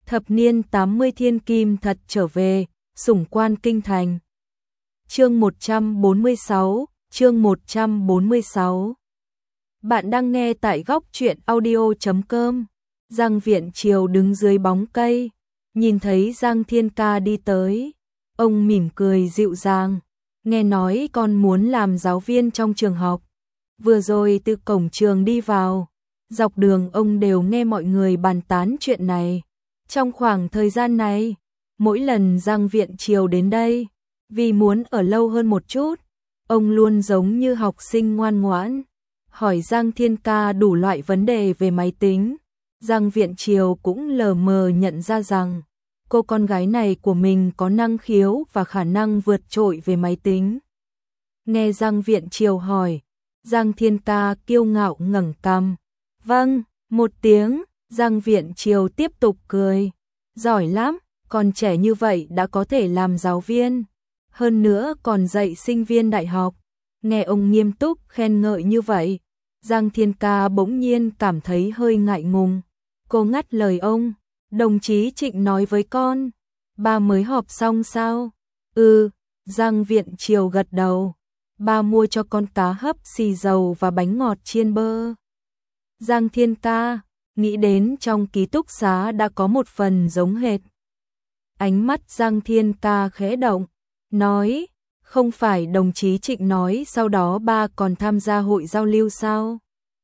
Thập niên 80 thiên kim thật trở về, sủng quan kinh thành. Chương 146, chương 146. Bạn đang nghe tại góc truyện audio.com. Giang Viễn Triều đứng dưới bóng cây, nhìn thấy Giang Thiên Ca đi tới. Ông mỉm cười dịu dàng, nghe nói con muốn làm giáo viên trong trường học. Vừa rồi từ cổng trường đi vào, dọc đường ông đều nghe mọi người bàn tán chuyện này. Trong khoảng thời gian này, mỗi lần Giang Viễn Triều đến đây, vì muốn ở lâu hơn một chút, ông luôn giống như học sinh ngoan ngoãn, hỏi Giang Thiên Ca đủ loại vấn đề về máy tính. Giang Viễn Triều cũng lờ mờ nhận ra rằng cô con gái này của mình có năng khiếu và khả năng vượt trội về máy tính. Nghe Giang Viễn Triều hỏi, Giang Thiên Ca kiêu ngạo ngẩng cằm. Vâng, một tiếng. Giang Viễn Triều tiếp tục cười. Giỏi lắm, còn trẻ như vậy đã có thể làm giáo viên. Hơn nữa còn dạy sinh viên đại học. Nghe ông nghiêm túc khen ngợi như vậy, Giang Thiên Ca bỗng nhiên cảm thấy hơi ngại ngùng. Cô ngắt lời ông. Đồng chí Trịnh nói với con, ba mới họp xong sao? Ừ, Giang Viễn Triều gật đầu. Ba mua cho con cá hấp xì dầu và bánh ngọt chiên bơ. Giang Thiên Ca nghĩ đến trong ký túc xá đã có một phần giống hệt. Ánh mắt Giang Thiên Ca khẽ động, nói, không phải đồng chí Trịnh nói sau đó ba còn tham gia hội giao lưu sao?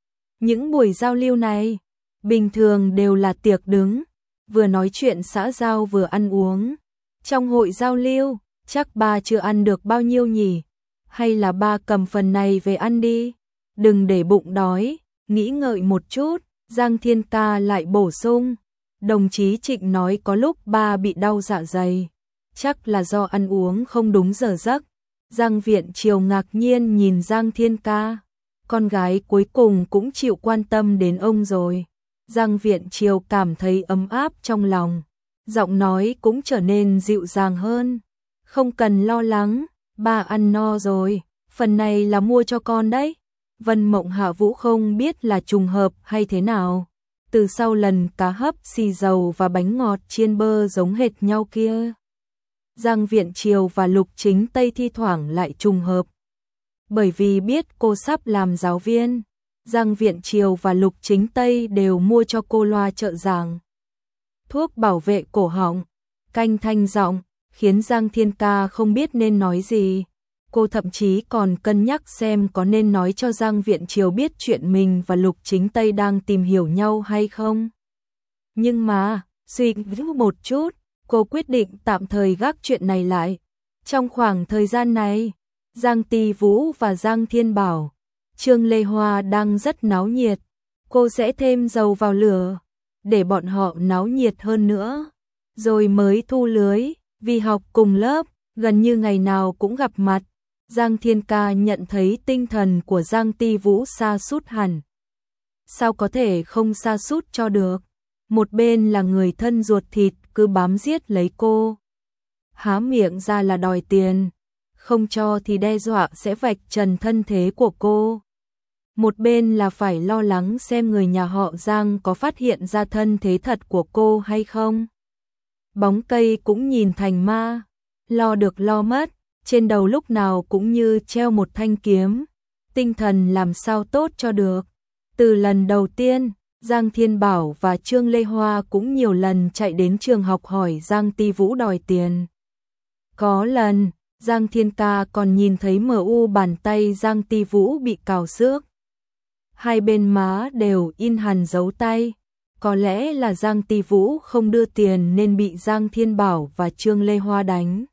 Những buổi giao lưu này, bình thường đều là tiệc đứng, vừa nói chuyện xã giao vừa ăn uống. Trong hội giao lưu, chắc ba chưa ăn được bao nhiêu nhỉ? Hay là ba cầm phần này về ăn đi? Đừng để bụng đói, nghĩ ngợi một chút. Giang Thiên Ca lại bổ sung, đồng chí Trịnh nói có lúc ba bị đau dạ dày, chắc là do ăn uống không đúng giờ giấc. Giang Viễn Triều ngạc nhiên nhìn Giang Thiên Ca, con gái cuối cùng cũng chịu quan tâm đến ông rồi. Giang Viễn Triều cảm thấy ấm áp trong lòng, giọng nói cũng trở nên dịu dàng hơn. Không cần lo lắng, ba ăn no rồi, phần này là mua cho con đấy. Vân Mộng Hạ Vũ không biết là trùng hợp hay thế nào, từ sau lần cá hấp xì dầu và bánh ngọt chiên bơ giống hệt nhau kia, Giang Viễn Triều và Lục Chính Tây thi thoảng lại trùng hợp. Bởi vì biết cô sắp làm giáo viên, Giang Viễn Triều và Lục Chính Tây đều mua cho cô loa trợ giảng, thuốc bảo vệ cổ họng, canh thanh giọng, khiến Giang Thiên Ca không biết nên nói gì. Cô thậm chí còn cân nhắc xem có nên nói cho Giang Viễn Triều biết chuyện mình và Lục Chính Tây đang tìm hiểu nhau hay không. Nhưng mà, suy nghĩ một chút, cô quyết định tạm thời gác chuyện này lại. Trong khoảng thời gian này, Giang Ti Vũ và Giang Thiên Bảo, Trương Lê Hoa đang rất náo nhiệt. Cô sẽ thêm dầu vào lửa, để bọn họ náo nhiệt hơn nữa. Rồi mới thu lưới, vì học cùng lớp, gần như ngày nào cũng gặp mặt. Giang Thiên Ca nhận thấy tinh thần của Giang Ti Vũ sa sút hẳn. Sao có thể không sa sút cho được? Một bên là người thân ruột thịt cứ bám giết lấy cô, há miệng ra là đòi tiền, không cho thì đe dọa sẽ vạch trần thân thế của cô. Một bên là phải lo lắng xem người nhà họ Giang có phát hiện ra thân thế thật của cô hay không. Bóng cây cũng nhìn thành ma, lo được lo mất. Trên đầu lúc nào cũng như treo một thanh kiếm, tinh thần làm sao tốt cho được. Từ lần đầu tiên, Giang Thiên Bảo và Trương Lê Hoa cũng nhiều lần chạy đến trường học hỏi Giang Ti Vũ đòi tiền. Có lần, Giang Thiên Ca còn nhìn thấy bàn tay Giang Ti Vũ bị cào xước. Hai bên má đều in hằn dấu tay. Có lẽ là Giang Ti Vũ không đưa tiền nên bị Giang Thiên Bảo và Trương Lê Hoa đánh.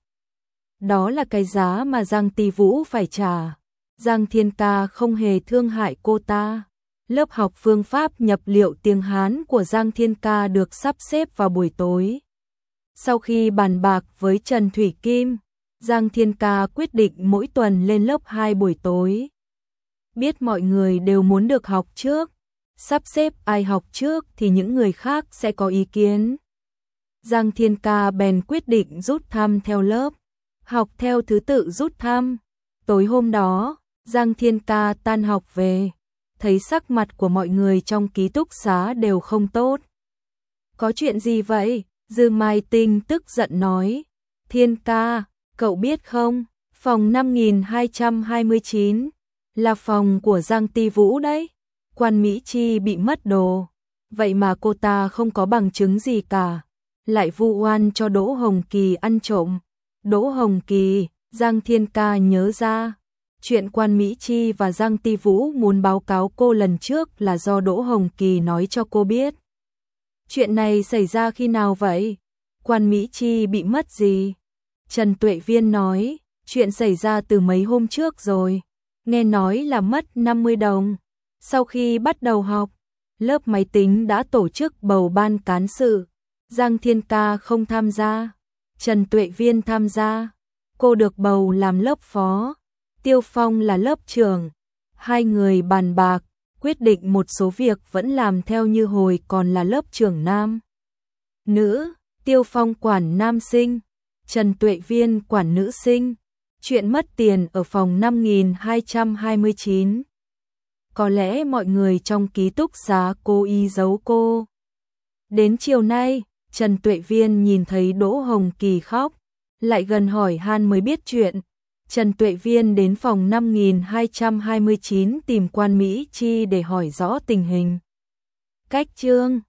Đó là cái giá mà Giang Ti Vũ phải trả. Giang Thiên Ca không hề thương hại cô ta. Lớp học phương pháp nhập liệu tiếng Hán của Giang Thiên Ca được sắp xếp vào buổi tối. Sau khi bàn bạc với Trần Thủy Kim, Giang Thiên Ca quyết định mỗi tuần lên lớp 2 buổi tối. Biết mọi người đều muốn được học trước, sắp xếp ai học trước thì những người khác sẽ có ý kiến. Giang Thiên Ca bèn quyết định rút thăm theo lớp, học theo thứ tự rút thăm. Tối hôm đó, Giang Thiên Ca tan học về, thấy sắc mặt của mọi người trong ký túc xá đều không tốt. Có chuyện gì vậy? Dư Mai Tinh tức giận nói, Thiên ca, cậu biết không, phòng 5229 là phòng của Giang Ti Vũ đấy. Quan Mỹ Chi bị mất đồ, vậy mà cô ta không có bằng chứng gì cả, lại vu oan cho Đỗ Hồng Kỳ ăn trộm. Đỗ Hồng Kỳ, Giang Thiên ca nhớ ra, chuyện Quan Mỹ Chi và Giang Ti Vũ muốn báo cáo cô lần trước là do Đỗ Hồng Kỳ nói cho cô biết. Chuyện này xảy ra khi nào vậy? Quan Mỹ Chi bị mất gì? Trần Tuệ Viên nói, chuyện xảy ra từ mấy hôm trước rồi, nghe nói là mất 50 đồng. Sau khi bắt đầu học, lớp máy tính đã tổ chức bầu ban cán sự. Giang Thiên ca không tham gia, Trần Tuệ Viên tham gia. Cô được bầu làm lớp phó, Tiêu Phong là lớp trưởng. Hai người bàn bạc, quyết định một số việc vẫn làm theo như hồi còn là lớp trưởng nam. Nữ, Tiêu Phong quản nam sinh, Trần Tuệ Viên quản nữ sinh. Chuyện mất tiền ở phòng 5229. Có lẽ mọi người trong ký túc xá cố ý giấu cô. Đến chiều nay, Trần Tuệ Viên nhìn thấy Đỗ Hồng Kỳ khóc, lại gần hỏi han mới biết chuyện. Trần Tuệ Viên đến phòng 5229 tìm Quan Mỹ Chi để hỏi rõ tình hình. Cách chương